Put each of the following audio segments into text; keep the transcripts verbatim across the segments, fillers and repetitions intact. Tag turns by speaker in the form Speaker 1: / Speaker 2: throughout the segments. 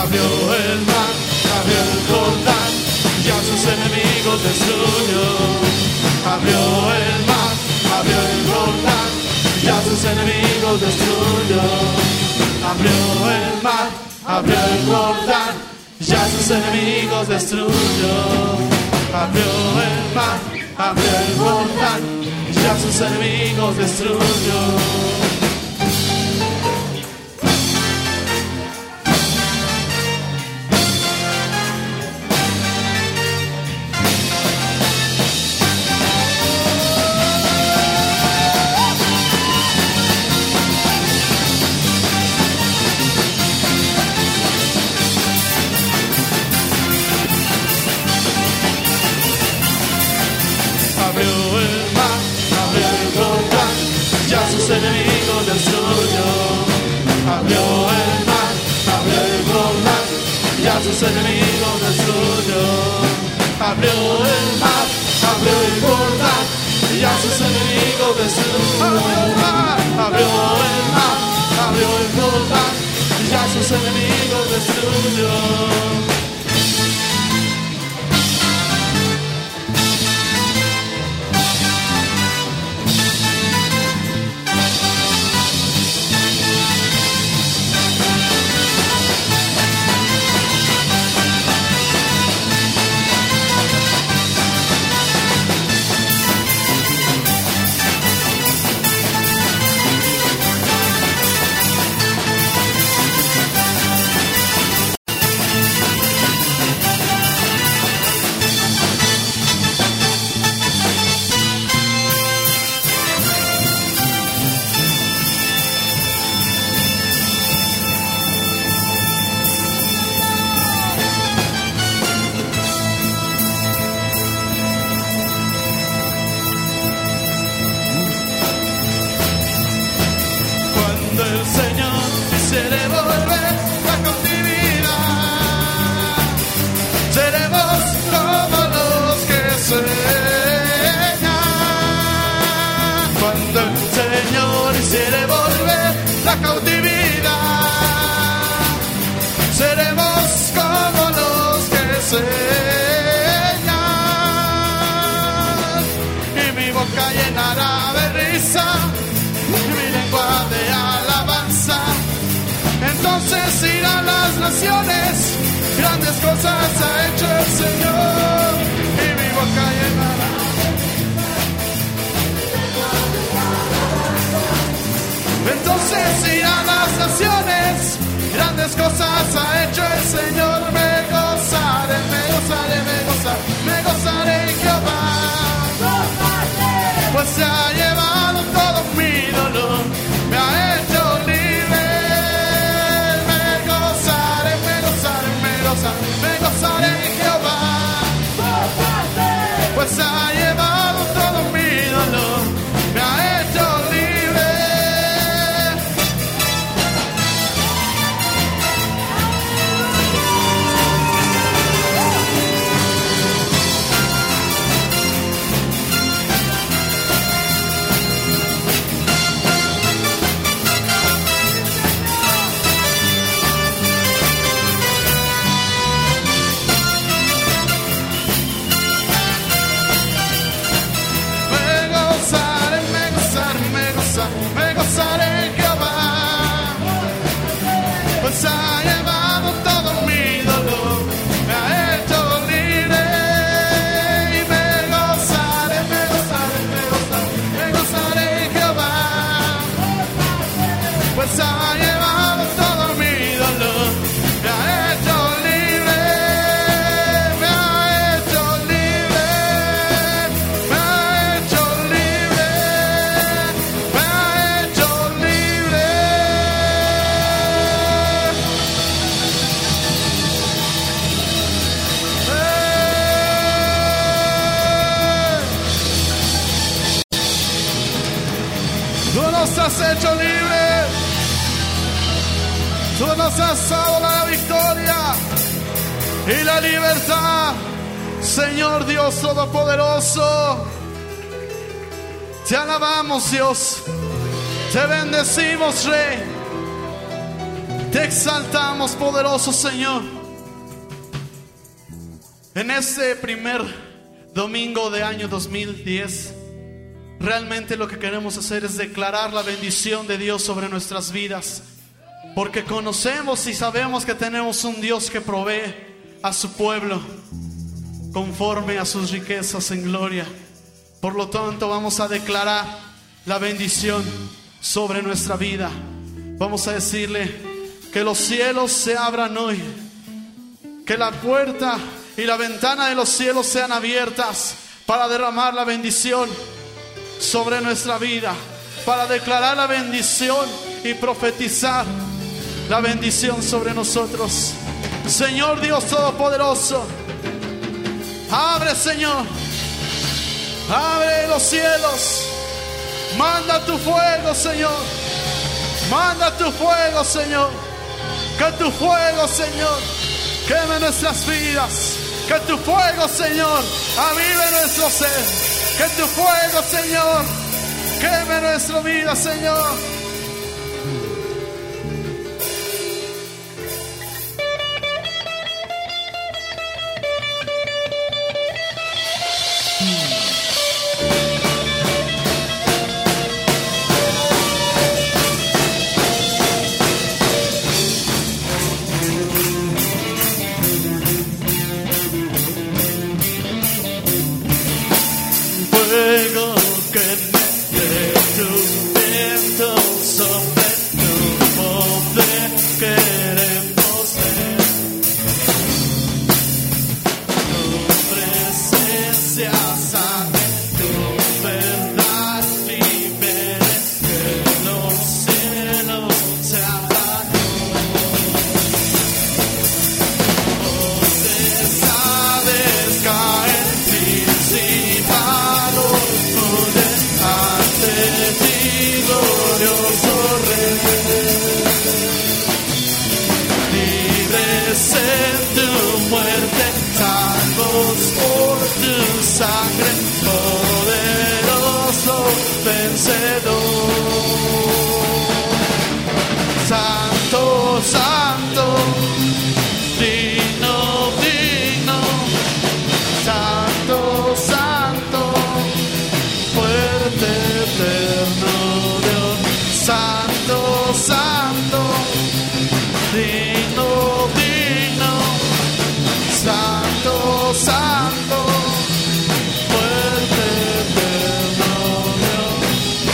Speaker 1: abrió el mar, abrió el Jordán, y a sus enemigos destruyó. Abrió el mar, abrió el Jordán, y a sus enemigos destruyó. Abrió el mar, abrió el Jordán, y a sus enemigos destruyó. Abrió el mar, abrió el Jordán, y a sus enemigos destruyó. Enemigos destruyó. Abrió el mar, abrió el Jordán, y a sus enemigos destruyó. Abrió el mar, abrió el Jordán, y a sus enemigos destruyó. Abrió el mar, abrió el mar, abrió el Jordán, y a sus enemigos destruyó.
Speaker 2: Grandes cosas ha hecho el Señor y mi boca llenará. Entonces irán las naciones, grandes cosas ha hecho el Señor. Me gozaré, me gozaré, me gozaré, me gozaré en Jehová. Pues se ha llevado todo mi dolor, me ha hecho libre. Me gozaré, me gozaré, me gozaré, me gozaré en Jehová. Pues se ha llevado todo mi dolor, me ha hecho libre. Me gozaré en Jehová, pues ha llevado todo mi dolor, me ha hecho libre. Y me gozaré, me gozaré, me gozaré, me gozaré en Jehová, pues ha llevado todo mi dolor, me ha hecho libre, me ha hecho libre, me ha hecho libre. Tú nos has hecho libre, tú nos has dado la victoria y la libertad, Señor Dios Todopoderoso. Te alabamos, Dios, te bendecimos, Rey. Te exaltamos, poderoso Señor. En este primer domingo de año dos mil diez, realmente lo que queremos hacer es declarar la bendición de Dios sobre nuestras vidas, porque conocemos y sabemos que tenemos un Dios que provee a su pueblo conforme a sus riquezas en gloria. Por lo tanto, vamos a declarar la bendición sobre nuestra vida. Vamos a decirle que los cielos se abran hoy, que la puerta y la ventana de los cielos sean abiertas para derramar la bendición sobre nuestra vida, para declarar la bendición y profetizar la bendición sobre nosotros. Señor Dios Todopoderoso, abre, Señor, abre los cielos, manda tu fuego, Señor, manda tu fuego, Señor, que tu fuego, Señor, queme nuestras vidas, que tu fuego, Señor, avive nuestro ser, que tu fuego, Señor, queme nuestra vida, Señor.
Speaker 1: Fuego que de tu viento sobre tu poder queremos ver. Tu presencia sane, tu verdad libere, que los cielos se abran. Potestades caen, principados huyen ante ti, glorioso Rey. Libres en tu muerte, salvos por tu sangre, poderoso vencedor. Santo, santo, digno, digno, santo, santo, fuerte, eterno Dios. Santo, santo, digno, digno, santo, santo, fuerte, eterno Dios.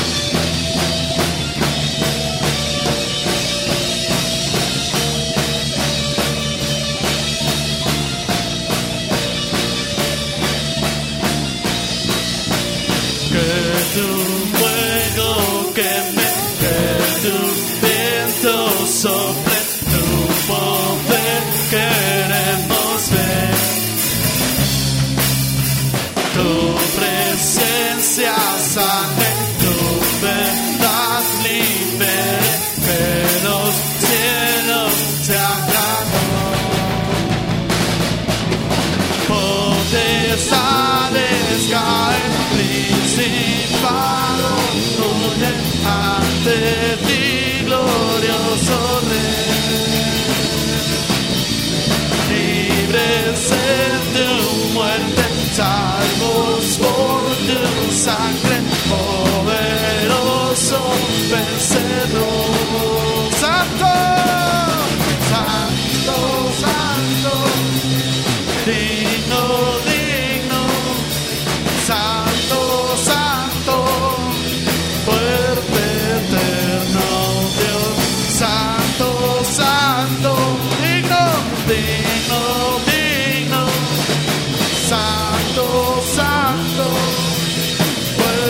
Speaker 1: Que tu fuego queme, que tu viento sople, tu poder queremos ver. Tu presencia sane, tu verdad libere, que los cielos se abran. Potestades caen, principados huyen ante ti, glorioso Rey. Libres en tu muerte, salvos por tu sangre, poderoso vencedor. Santo, santo, santo, digno, digno, santo, santo, fuerte, eterno Dios. Santo, santo, digno, digno, digno, santo, santo, fuerte,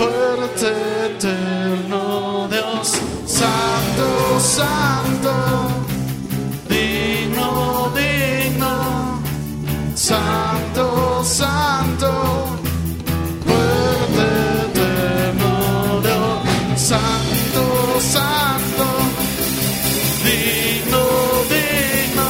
Speaker 2: fuerte, eterno Dios, santo, santo, digno, digno, santo, santo, fuerte, eterno Dios, santo, santo, digno, digno,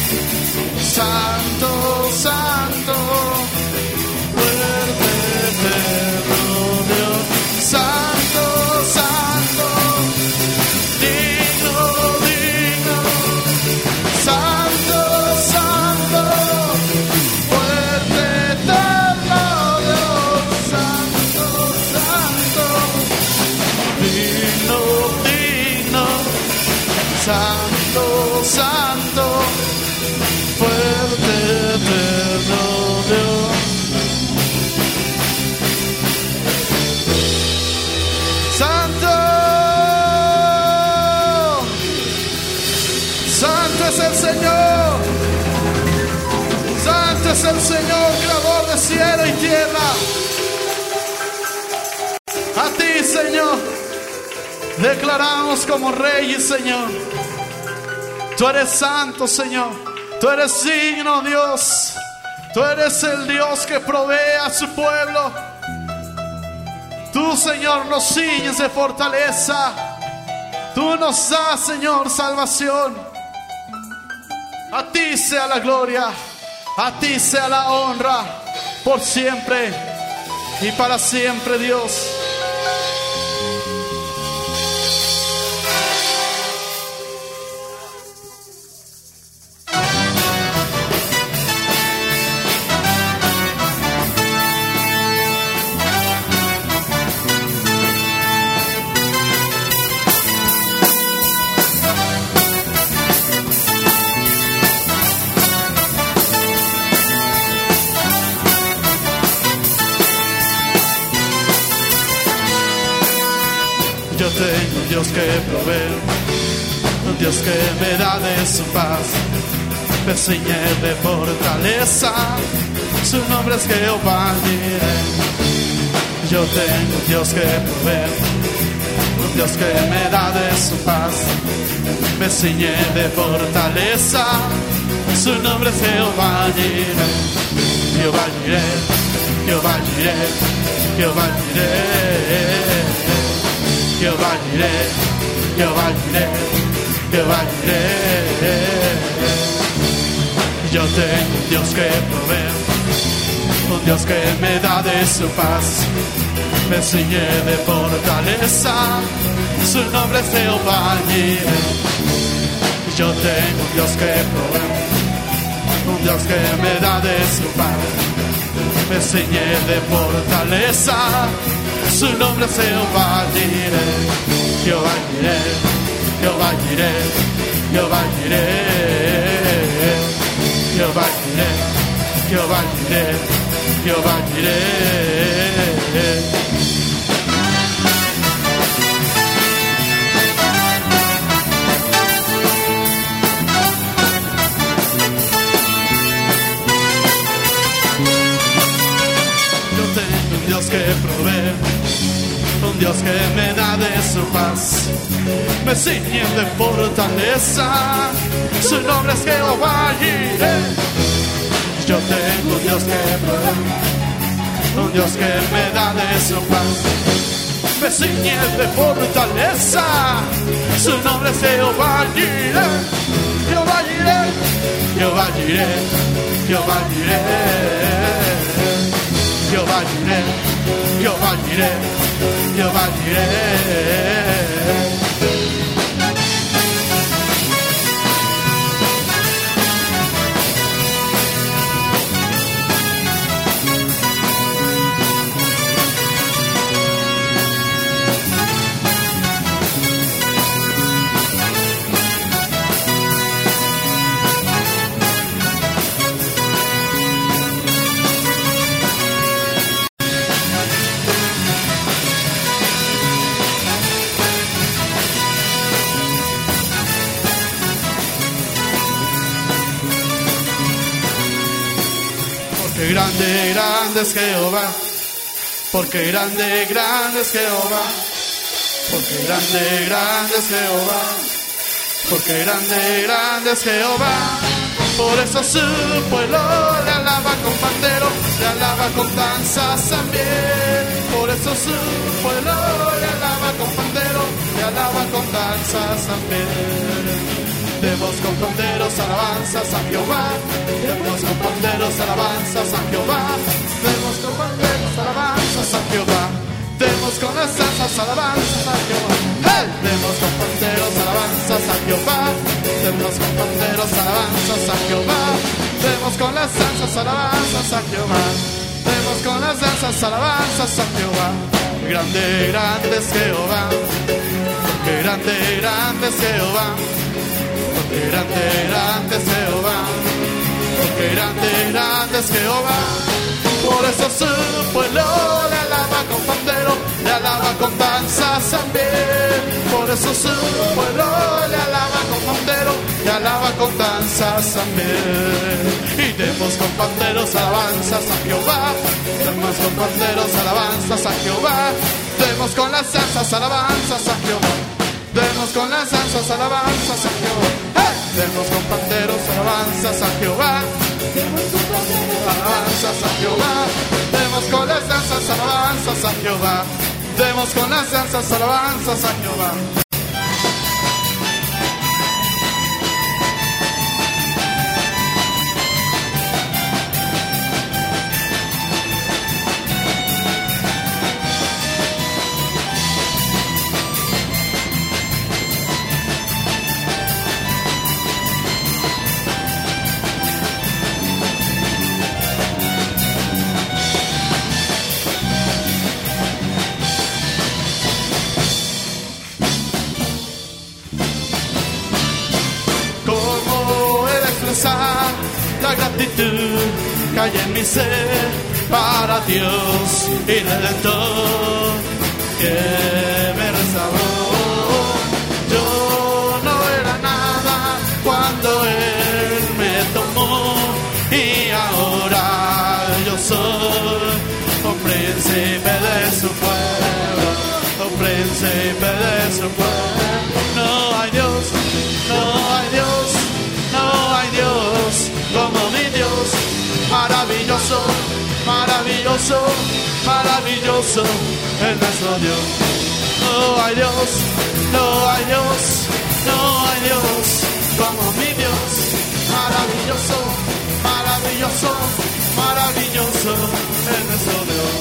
Speaker 2: santo, santo, fuerte, eterno Dios, santo, santo, digno, digno, santo, santo, fuerte, eterno Dios, santo, santo, digno, digno, santo, santo, fuerte, eterno Dios. Santo, santo es el Señor, santo es el Señor, creador de cielo y tierra. A ti, Señor, declaramos como Rey, Señor. Tú eres santo, Señor. Tú eres digno, Dios. Tú eres el Dios que provee a su pueblo. Tú, Señor, nos ciñes de fortaleza. Tú nos das, Señor, salvación. A ti sea la gloria, a ti sea la honra, por siempre y para siempre, Dios. Yo tengo un Dios que provee, un Dios que me da de su paz, me ciñe de fortaleza, su nombre es Jehová Jireh. Yo tengo un Dios que provee, un Dios que me da de su paz, me ciñe de fortaleza, su nombre es Jehová Jireh. Jehová Jireh, Jehová Jireh, Jehová Jireh. Jehová Jireh, Jehová Jireh, Jehová Jireh. Yo tengo un Dios que provee, un Dios que me da de su paz, me ciñe de fortaleza, su nombre es Jehová Jireh. Yo tengo un Dios que provee, un Dios que me da de su paz, me ciñe de fortaleza, su nombre es Jehová Jireh. Jehová Jireh, Jehová Jireh, Jehová Jireh. Jehová Jireh, Jehová Jireh, Jehová Jireh. Yo tengo un Dios que provee, un Dios que me da de su paz, me ciñe de fortaleza, su nombre es Jehová Jireh. Yo tengo un Dios que provee, un Dios que me da de su paz, me ciñe de fortaleza, su nombre es Jehová Jireh. Jehová Jireh, Jehová Jireh, Jehová Jireh. Jehová Jireh, Jehová Jireh, Jehová Jireh. Grande, grande es Jehová, Porque grande, grande es Jehová. Porque grande, grande es Jehová. Porque grande, grande es Jehová. Por eso su pueblo le alaba con pandero, le alaba con danzas también. Por eso su pueblo le alaba con pandero, le alaba con danzas también. Demos con panderos alabanzas a Jehová. Demos con panderos alabanzas a Jehová. Demos con panderos alabanzas a Jehová. Demos con las danzas alabanzas a Jehová. ¡Hey! Demos con panderos alabanzas a Jehová. Demos con panderos alabanzas a Jehová. Demos con las danzas alabanzas a Jehová. Demos con las danzas alabanzas a Jehová. Grande, grande es Jehová. Porque grande, grande es Jehová. Porque grande, grande es Jehová. Porque grande, grande es Jehová. Por eso su pueblo le alaba con pandero, le alaba con danzas también. Por eso su pueblo le alaba con pandero, le alaba con danzas también. Y demos con panderos alabanzas a Jehová. Demos con panderos alabanzas a Jehová. Demos con las danzas alabanzas a Jehová. Demos con las danzas alabanzas a Jehová. ¡Hey! Demos con panderos alabanzas a Jehová. Alabanzas a Jehová. Demos con las danzas alabanzas a Jehová. Demos con las danzas alabanzas a Jehová. La gratitud que hay en mi ser para Dios y Redentor que me restauró. Yo no era nada cuando Él me tomó y ahora yo soy un príncipe de su pueblo, un príncipe de su pueblo. No hay Dios, no hay Dios, no hay Dios como mi Dios, maravilloso, maravilloso, maravilloso es nuestro Dios. No hay Dios, no hay Dios, no hay Dios como mi Dios, maravilloso, maravilloso, maravilloso es nuestro Dios.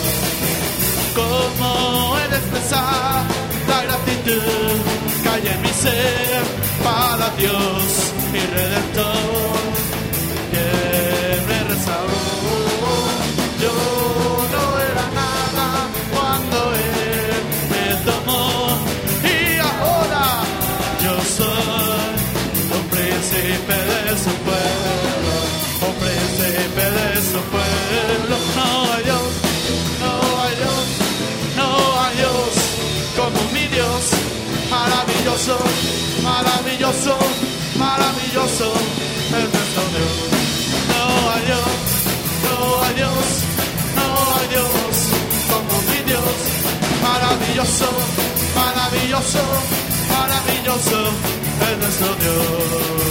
Speaker 2: Como he de expresar la gratitud que hay en mi ser para Dios mi Redentor que me restauró. Yo no era nada cuando Él me tomó y ahora yo soy un príncipe de su pueblo, un príncipe de su pueblo. No hay Dios, no hay Dios, no hay Dios como mi Dios, maravilloso, maravilloso, maravilloso es nuestro Dios. No hay Dios, no hay Dios, no hay Dios como mi Dios, maravilloso, maravilloso, maravilloso es nuestro Dios.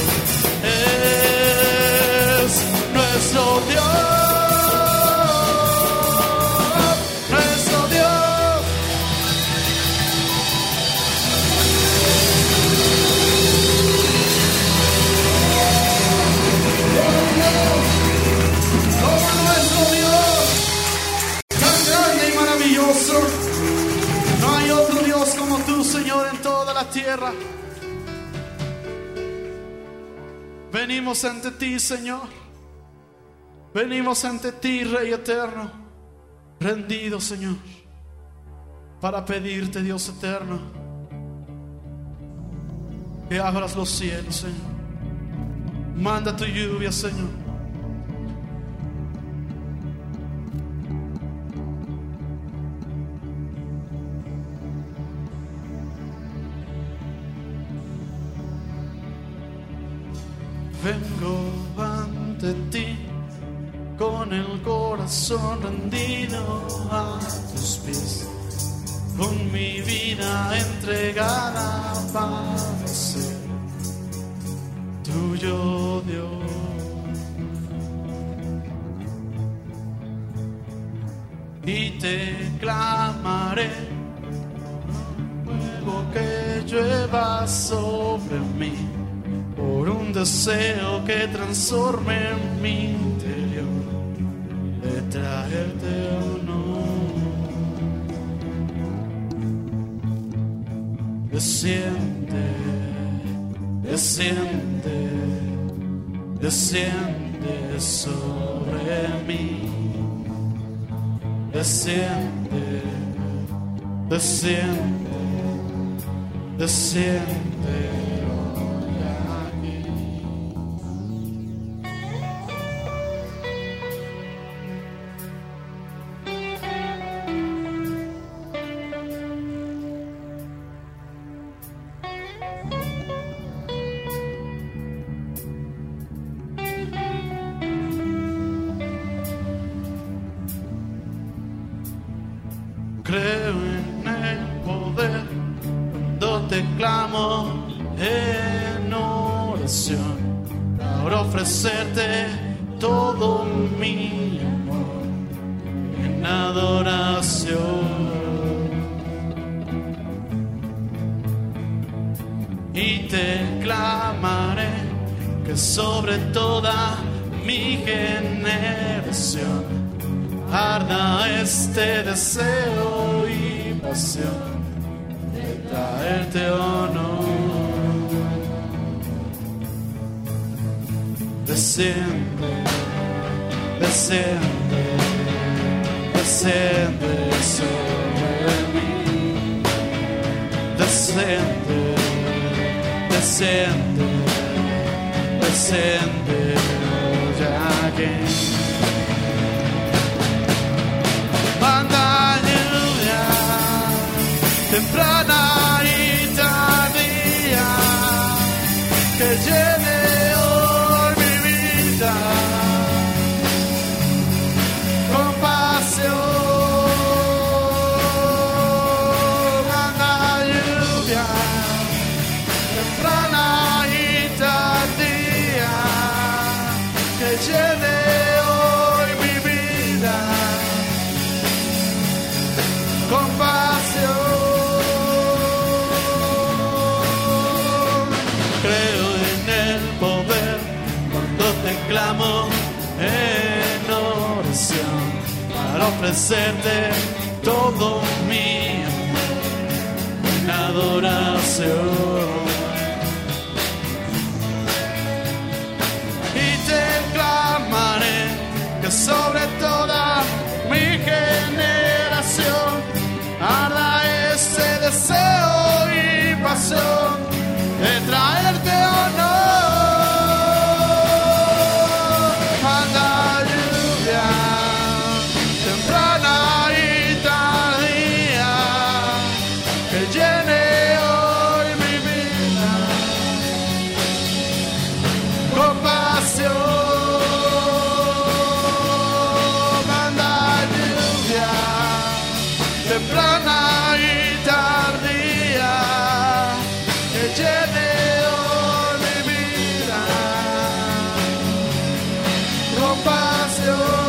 Speaker 2: Es nuestro Dios, nuestro Dios. No hay otro Dios como tú, Señor, en toda la tierra. Venimos ante ti, Señor. Venimos ante ti, Rey eterno, rendido, Señor, para pedirte, Dios eterno, que abras los cielos, Señor. Manda tu lluvia, Señor. Vengo ante ti
Speaker 1: con el corazón rendido a tus pies, con mi vida entregada para ser tuyo, Dios. Y te clamaré, luego que llueva sobre mí, por un deseo que transforme mi interior, de traerte honor. Desciende, desciende, desciende sobre mí. Desciende, desciende, desciende hoy aquí. Creo en el poder cuando te clamo en oración, para ofrecerte todo mi amor en adoración. Y te clamaré que sobre toda mi generación arda este deseo y pasión de traerte honor. Desciende, desciende, desciende sobre mí. Desciende, desciende, desciende ya que manda lluvia temprana y tardía que llene hoy mi vida con pasión. Manda lluvia temprana y tardía que llene compasión. Creo en el poder cuando te clamo en oración, para ofrecerte todo mi amor en adoración. Y te clamaré que sobre toda mi generación arda ese deseo y pasión de traerte honor. Manda lluvia temprana y tardía que llene hoy mi vida con pasión. Manda lluvia temprana y tardía que llene hoy mi vida con pasión.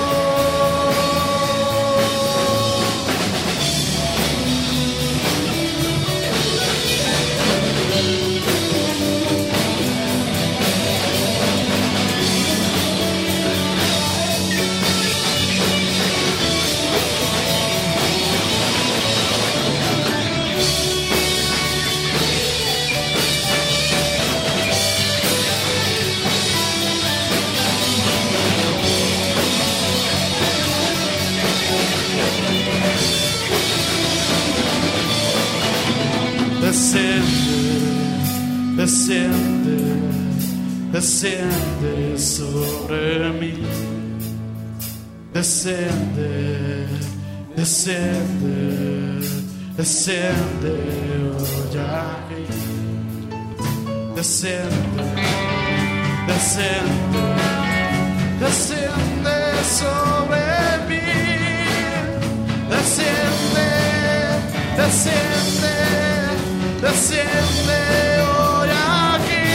Speaker 1: Desciende, desciende, desciende sobre mí. Desciende, desciende, desciende hoy aquí. Desciende, desciende, desciende.
Speaker 2: sobre mí. Desciende, desciende, desciende hoy aquí.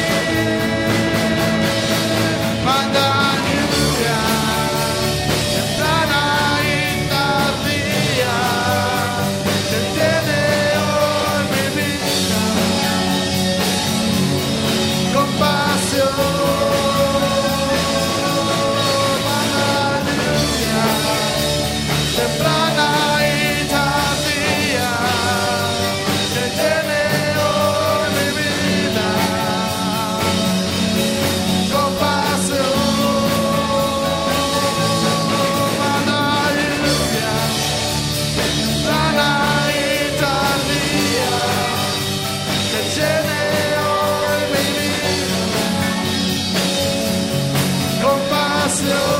Speaker 2: Manda lluvia, temprana y tardía, que tiene hoy mi vida. Compasión. Temprana y tardía, que tiene hoy mi vida. Compasión, manda lluvia. Temprana y tardía, que tiene hoy mi vida. Compasión.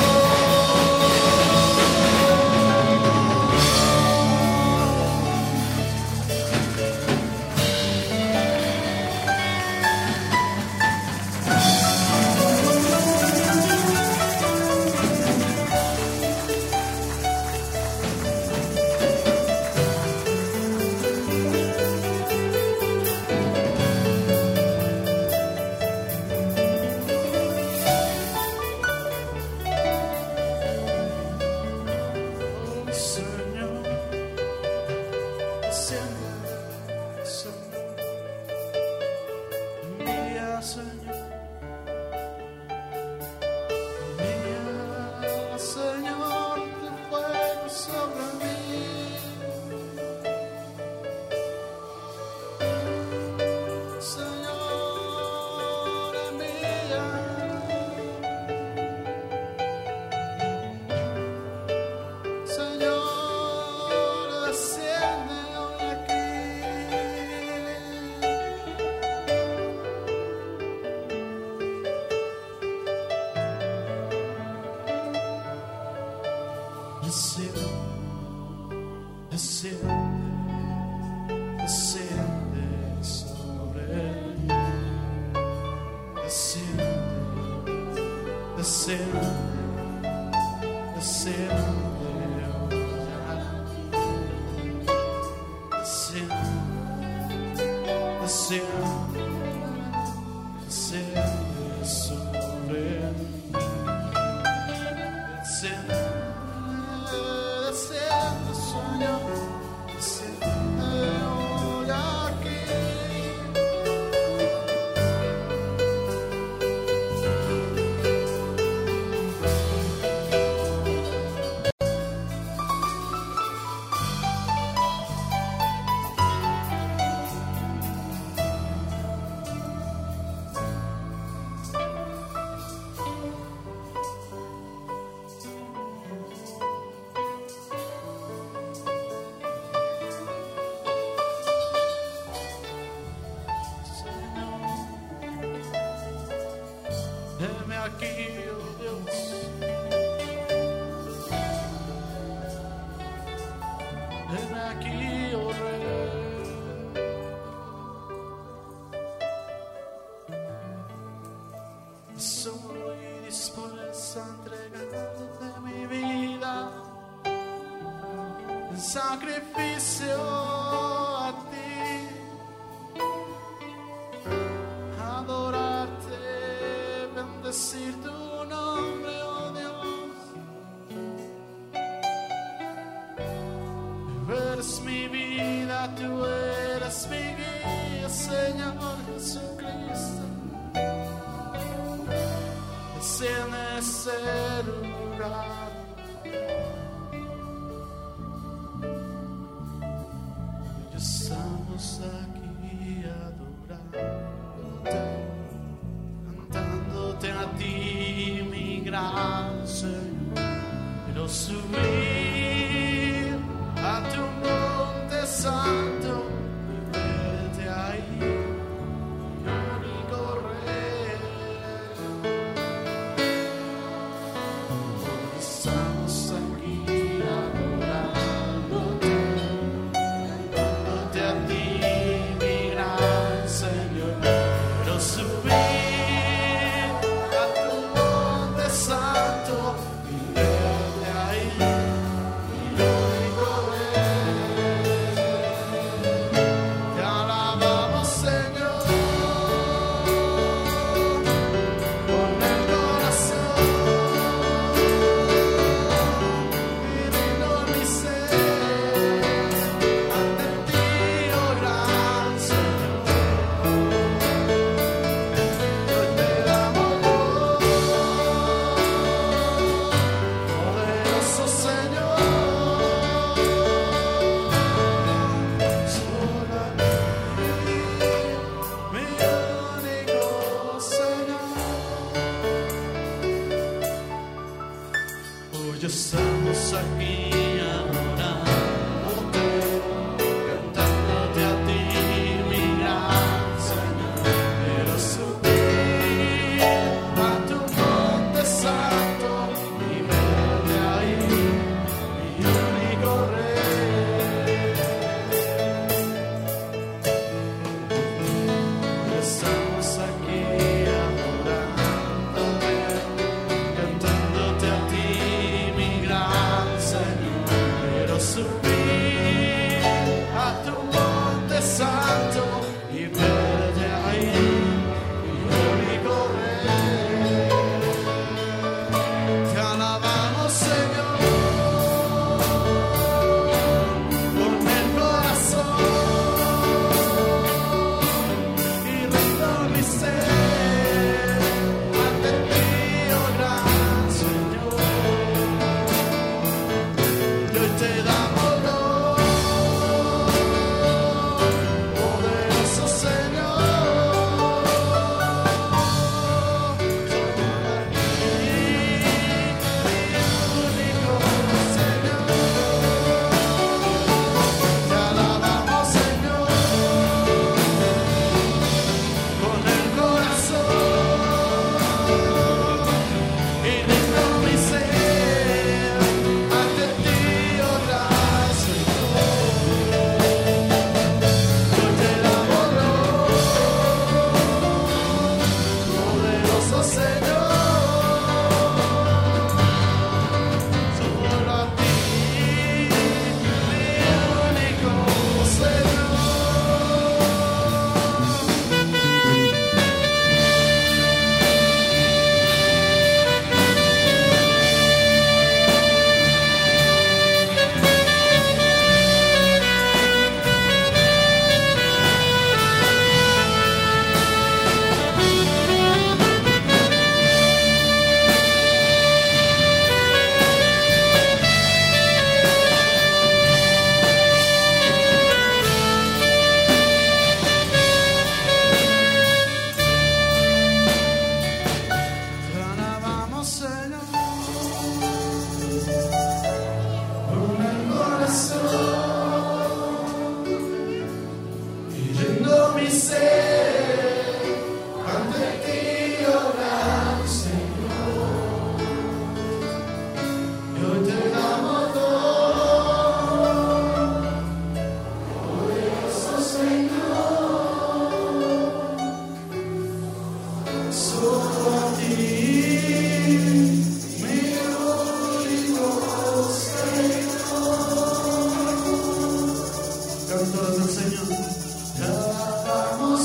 Speaker 1: Sacrificio a ti, adorarte, bendecir tu nombre, oh Dios. Eres mi vida, tú eres mi guía, Señor Jesucristo. Es en ese lugar estamos aquí adorándote, cantándote a ti, mi gran Señor. Quiero subir a tu monte santo y verte ahí, mi único Rey. Estamos aquí adorándote, a ti, mi gran Señor. Quiero subir a tu monte santo y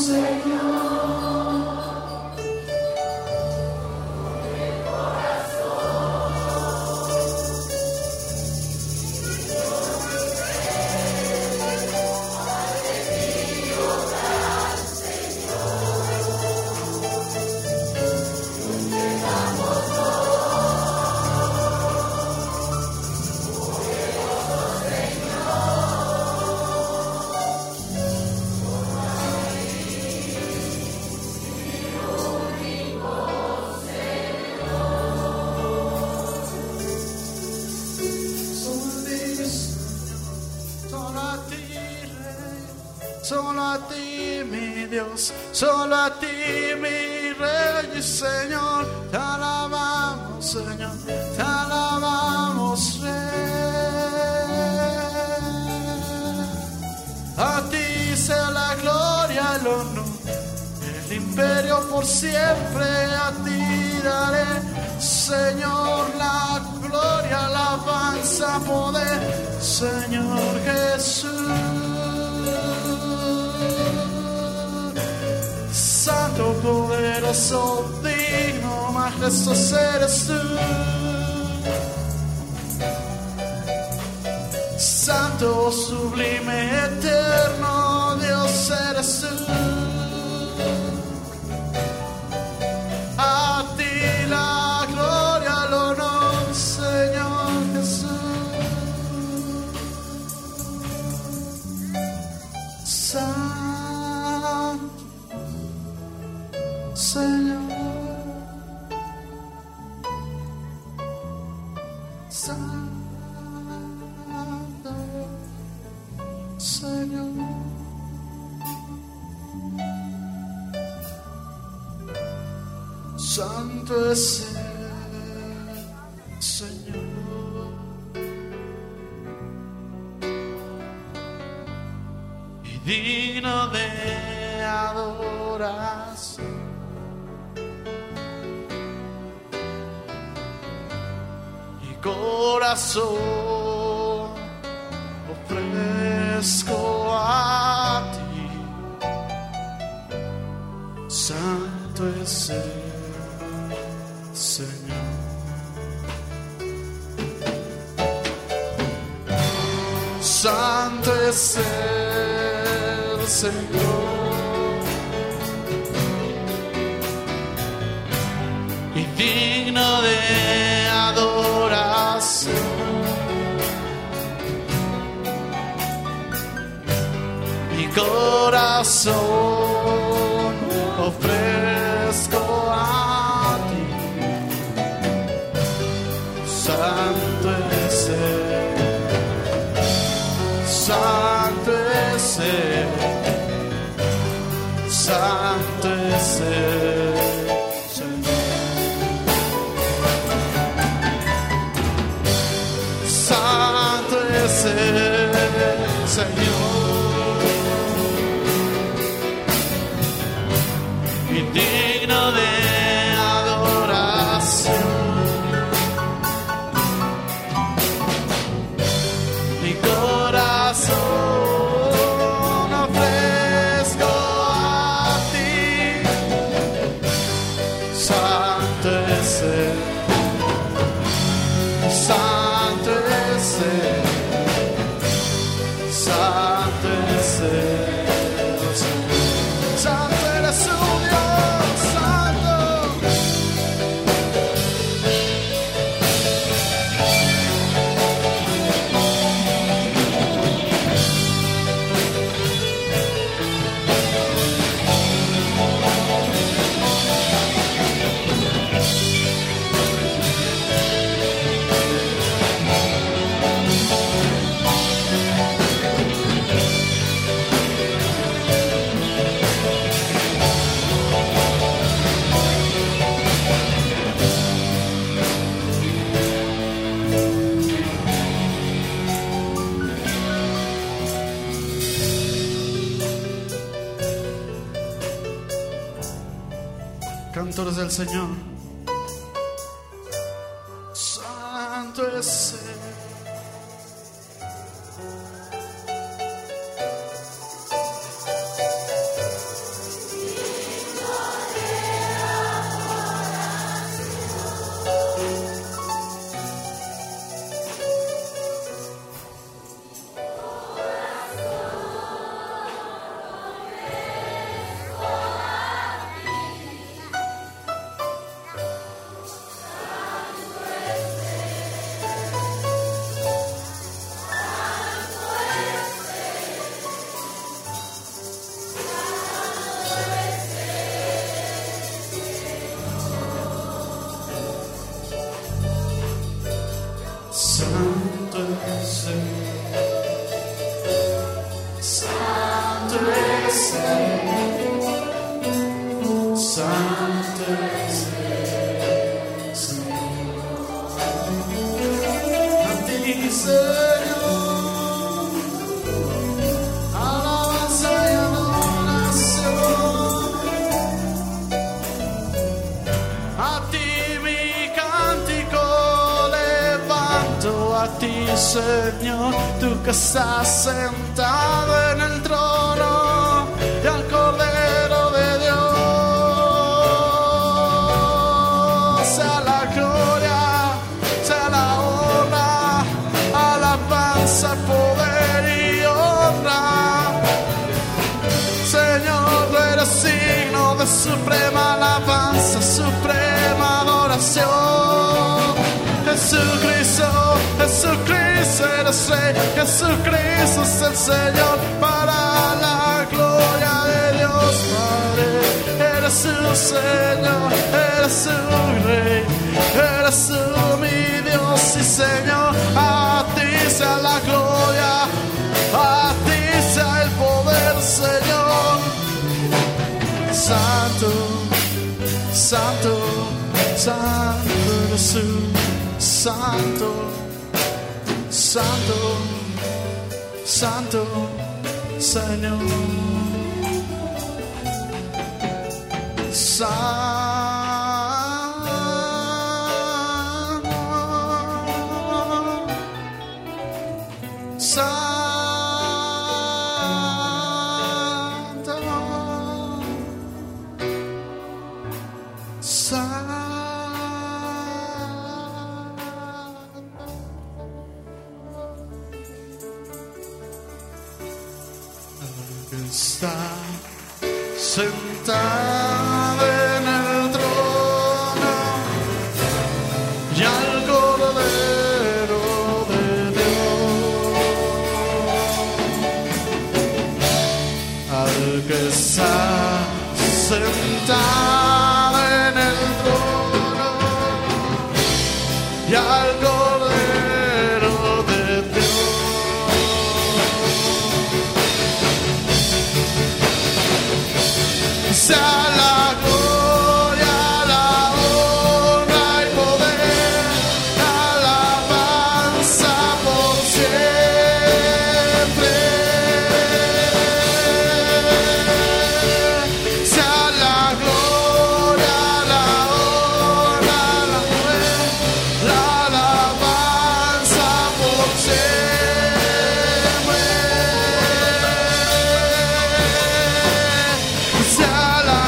Speaker 2: Solo a ti, mi Dios, solo a ti, mi Rey y Señor, te alabamos, Señor, te alabamos, Rey. A ti sea la gloria, el honor, el imperio por siempre, a ti daré, Señor, la gloria, alabanza, poder, Señor Jesús. Santo, poderoso, digno, majestuoso eres tú. Santo, sublime, eterno, Dios eres tú. A ti la gloria, el honor, Señor Jesús. Santo, Señor, Santo, Señor, Santo es el Señor, y digno de adoración. Corazón ofrezco a ti, santo es el Señor. Santo es el Señor y digno de mi corazón ofrezco a ti, santo es el, santo es el, santo es el. Señor, y digno de adoración, mi corazón ofrezco a ti, santo es el, santo es el. Santo es el Señor, santo eres su Dios, santo. Cantores del Señor, santo es el. Señor, tú que estás sentado en el trono y al Cordero de Dios. Sea la gloria, sea la honra, alabanza, poder y honra. Señor, tú eres signo de suprema alabanza, suprema adoración. Jesucristo, Jesucristo eres Rey, Jesucristo es el Señor, para la gloria de Dios Padre. Eres su Señor, eres su Rey, eres su mi Dios y Señor. A ti sea la gloria, a ti sea el poder, Señor. Santo, Santo, Santo Jesús. Santo, Santo, Santo, Señor. Santo, Santo, Santo. Está sentado en el trono y al Cordero de Dios, al que está sentado en el trono y al Cordero de Dios. Sea la gloria, la honra y poder, la alabanza por siempre. Sea la gloria, la honra, la poder, la alabanza por siempre. Sea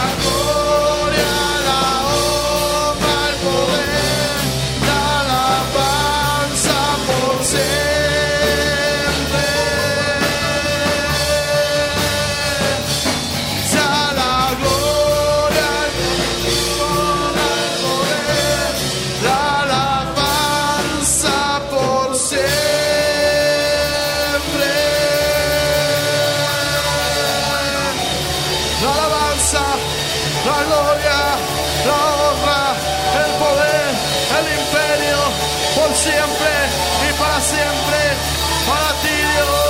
Speaker 2: la gloria, la honra, el poder, el imperio, por siempre y para siempre, para ti, Dios.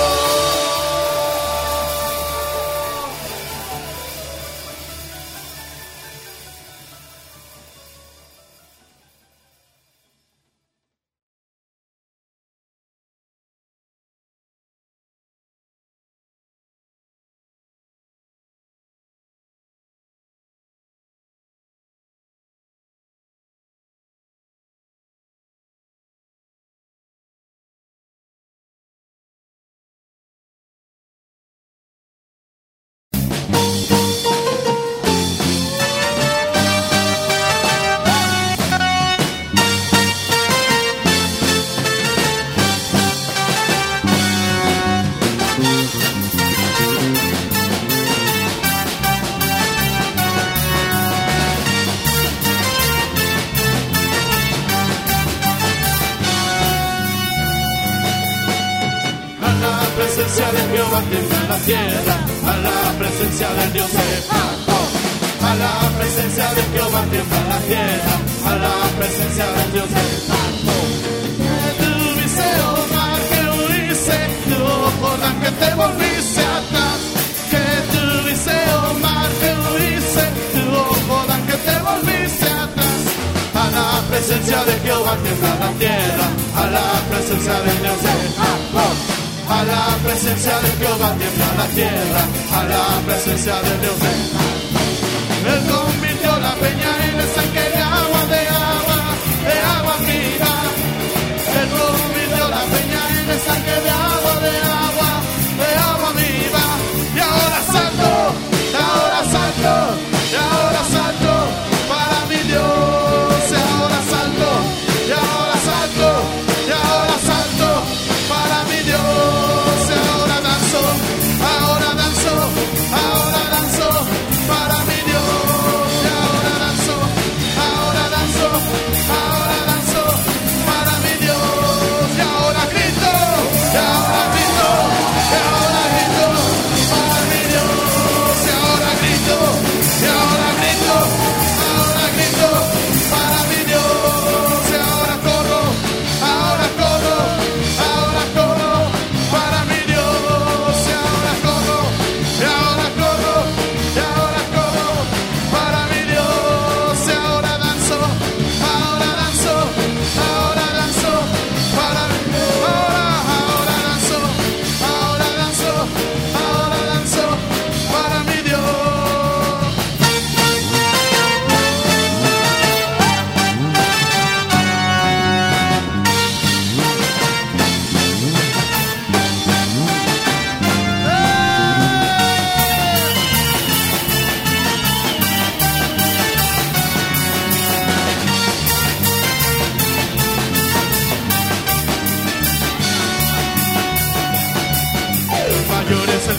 Speaker 2: presencia de Jehová tiembla la tierra, a la presencia del Dios de Jacob. A la presencia de Jehová tiembla la tierra, a la presencia del Dios de Jacob. Que tuviste, oh mar, que huiste, tú, Jordán, que te volviste atrás. Que tuviste, oh mar, que huiste, tú, Jordán, que te volviste atrás. A la presencia de Jehová tiembla la tierra, a la presencia del Dios de Jacob. A la presencia de Jehová tiembla la tierra, a la presencia del Dios de Jacob. Él convirtió la peña en estanque de agua, de agua, de agua viva. Él convirtió la peña en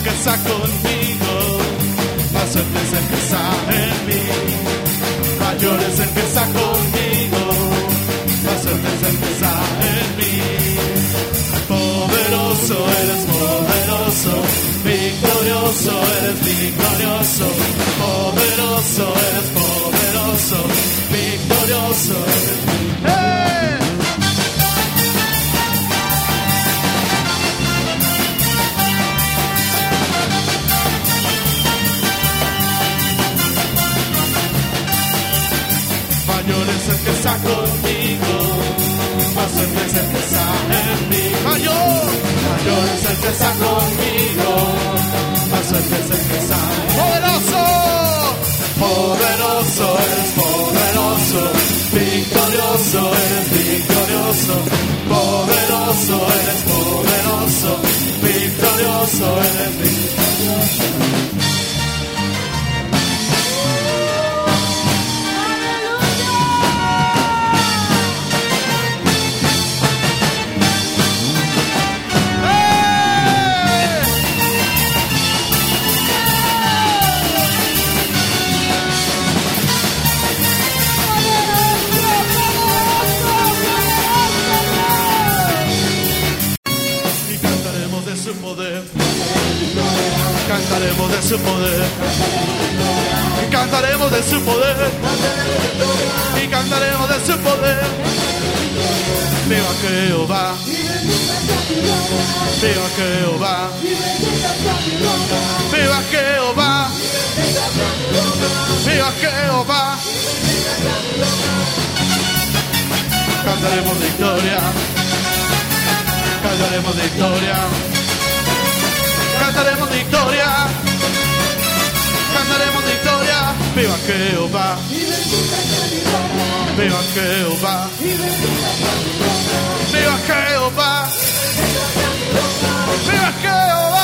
Speaker 1: el que está conmigo, más fuerte es el que está en mí. Mayor es el que está conmigo, más fuerte es el que está en mí. Poderoso eres poderoso, victorioso eres victorioso, poderoso eres poderoso, victorioso eres victorioso. ¡Hey! Mayor es el que está conmigo, más fuerte es el que está en mí. Mayor, mayor es el que está conmigo, más fuerte es el que está en mí. Poderoso, poderoso eres poderoso, victorioso eres victorioso, poderoso eres poderoso, victorioso eres victorioso. Cantaremos de su poder, y cantaremos de su poder, y cantaremos de su poder. Viva Jehová, viva Jehová, viva Jehová, viva Jehová. Cantaremos victoria, cantaremos victoria. Cantaremos victoria, cantaremos victoria. Viva Jehová, viva Jehová, viva Jehová, viva Jehová.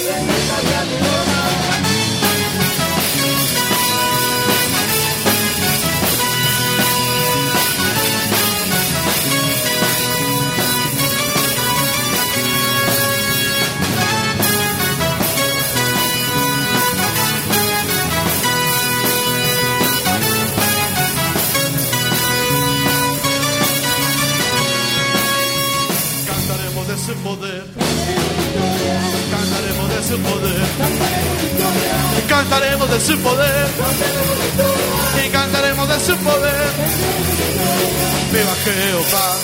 Speaker 1: Su poder, cantaremos de su poder, y cantaremos de su poder, y cantaremos de su poder. Viva Jehová,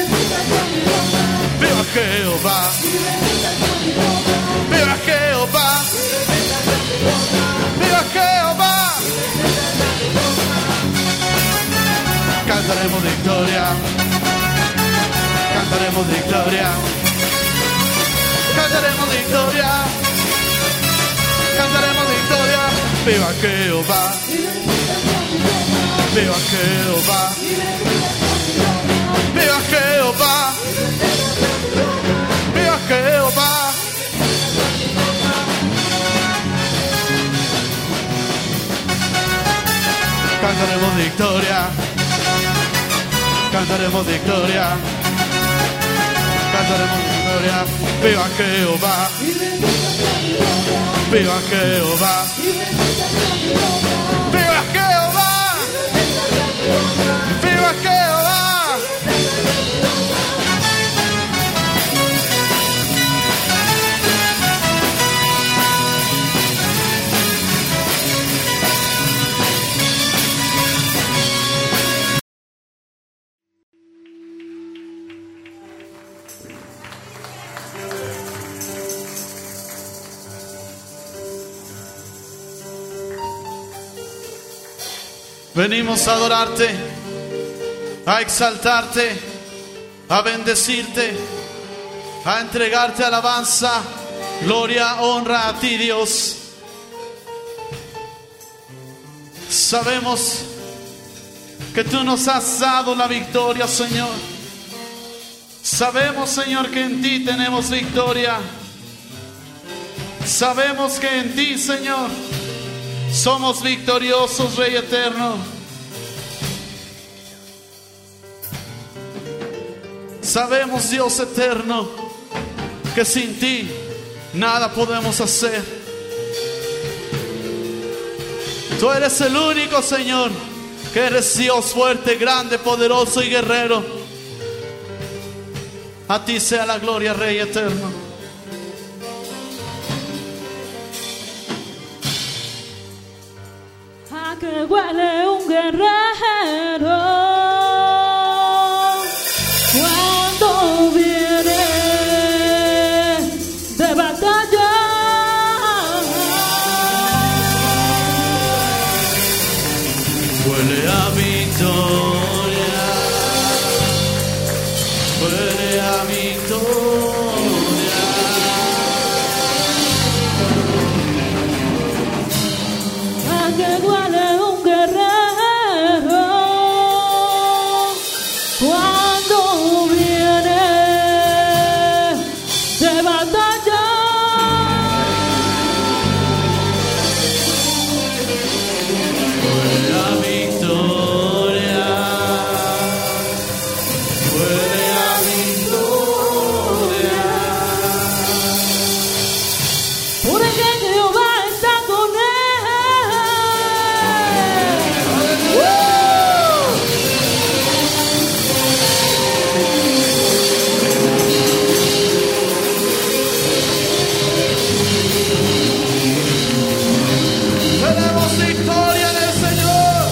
Speaker 1: viva Jehová, viva Jehová, viva Jehová. Cantaremos victoria, cantaremos victoria. Cantaremos victoria, cantaremos victoria. Viva Jehová, viva Jehová, viva Jehová, viva Jehová. Cantaremos victoria, cantaremos victoria. Cantaremos victoria, viva Jehová, viva Jehová, viva Jehová, viva Jehová. Venimos a adorarte, a exaltarte, a bendecirte, a entregarte alabanza, gloria, honra a ti, Dios. Sabemos que tú nos has dado la victoria, Señor. Sabemos, Señor, que en ti tenemos victoria. Sabemos que en ti, Señor, somos victoriosos, Rey eterno. Sabemos, Dios eterno, que sin ti
Speaker 2: Nada podemos hacer. Tú eres el único, Señor, que eres Dios fuerte, grande, poderoso y guerrero. A ti sea la gloria, Rey eterno.
Speaker 3: ¿A qué huele un guerrero cuando viene de batalla?
Speaker 2: Huele a victoria, huele a victoria.
Speaker 3: ¿A qué huele un guerrero cuando viene de batalla?
Speaker 2: Huele a victoria, huele a victoria.
Speaker 3: Porque Jehová está con él.
Speaker 2: Tenemos victoria en el Señor.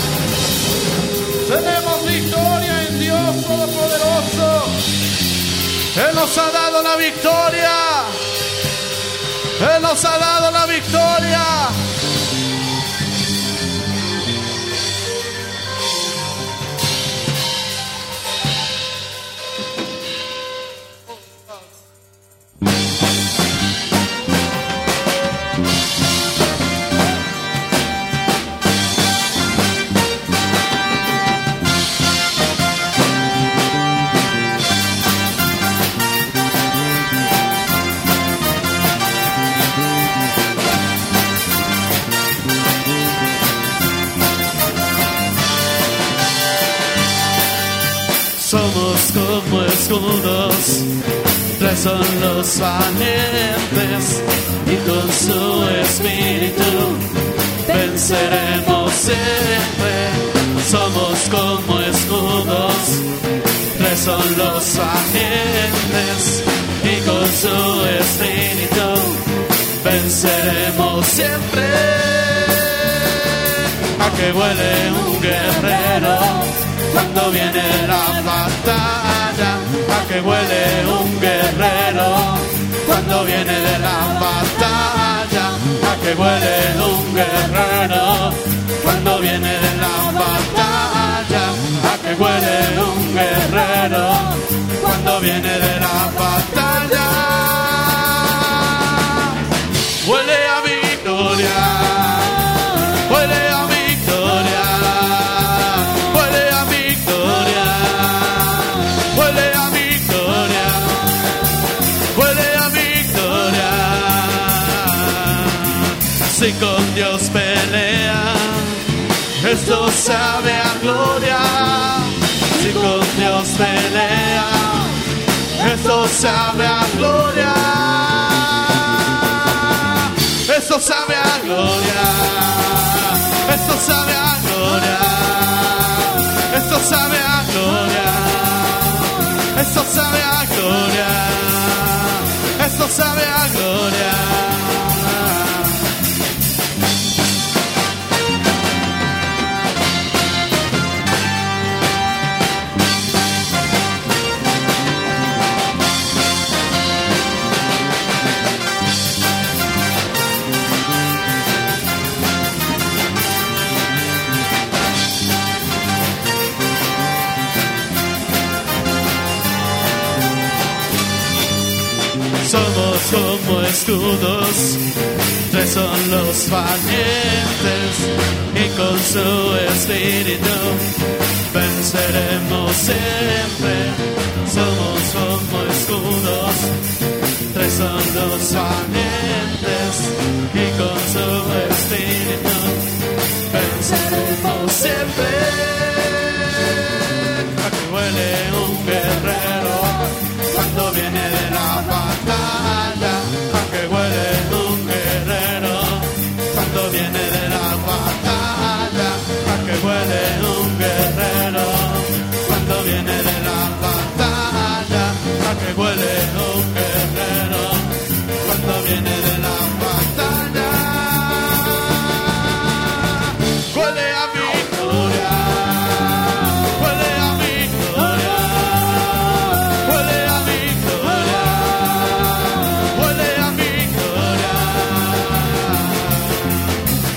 Speaker 2: Tenemos victoria en Dios Todopoderoso. Él nos ha dado la victoria. Él nos ha dado la victoria. Somos como escudos, tres son los valientes, y con su espíritu venceremos siempre. Somos como escudos, tres son los valientes, y con su espíritu venceremos siempre. A que huele un guerrero cuando viene la batalla, a que huele un guerrero cuando viene de la batalla, a que huele un guerrero cuando viene de la batalla, a que huele un guerrero cuando viene de la batalla. Huele a victoria, huele a victoria. Si con Dios pelea, esto sabe a gloria. Si con Dios pelea, esto sabe a gloria. Esto sabe a gloria. Esto sabe a gloria. Esto sabe a gloria. Esto sabe a gloria. Esto sabe a gloria. Somos como escudos, tres son los valientes, y con su espíritu venceremos siempre. Somos como escudos, tres son los valientes, y con su espíritu venceremos siempre. A que huele un guerrero cuando viene de la batalla, a que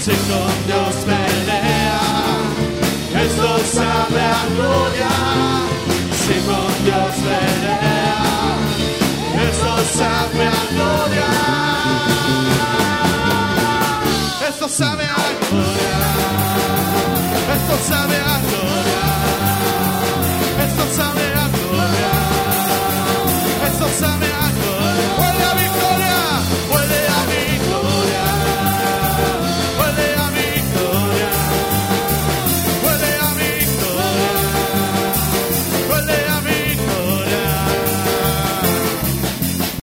Speaker 1: se escondió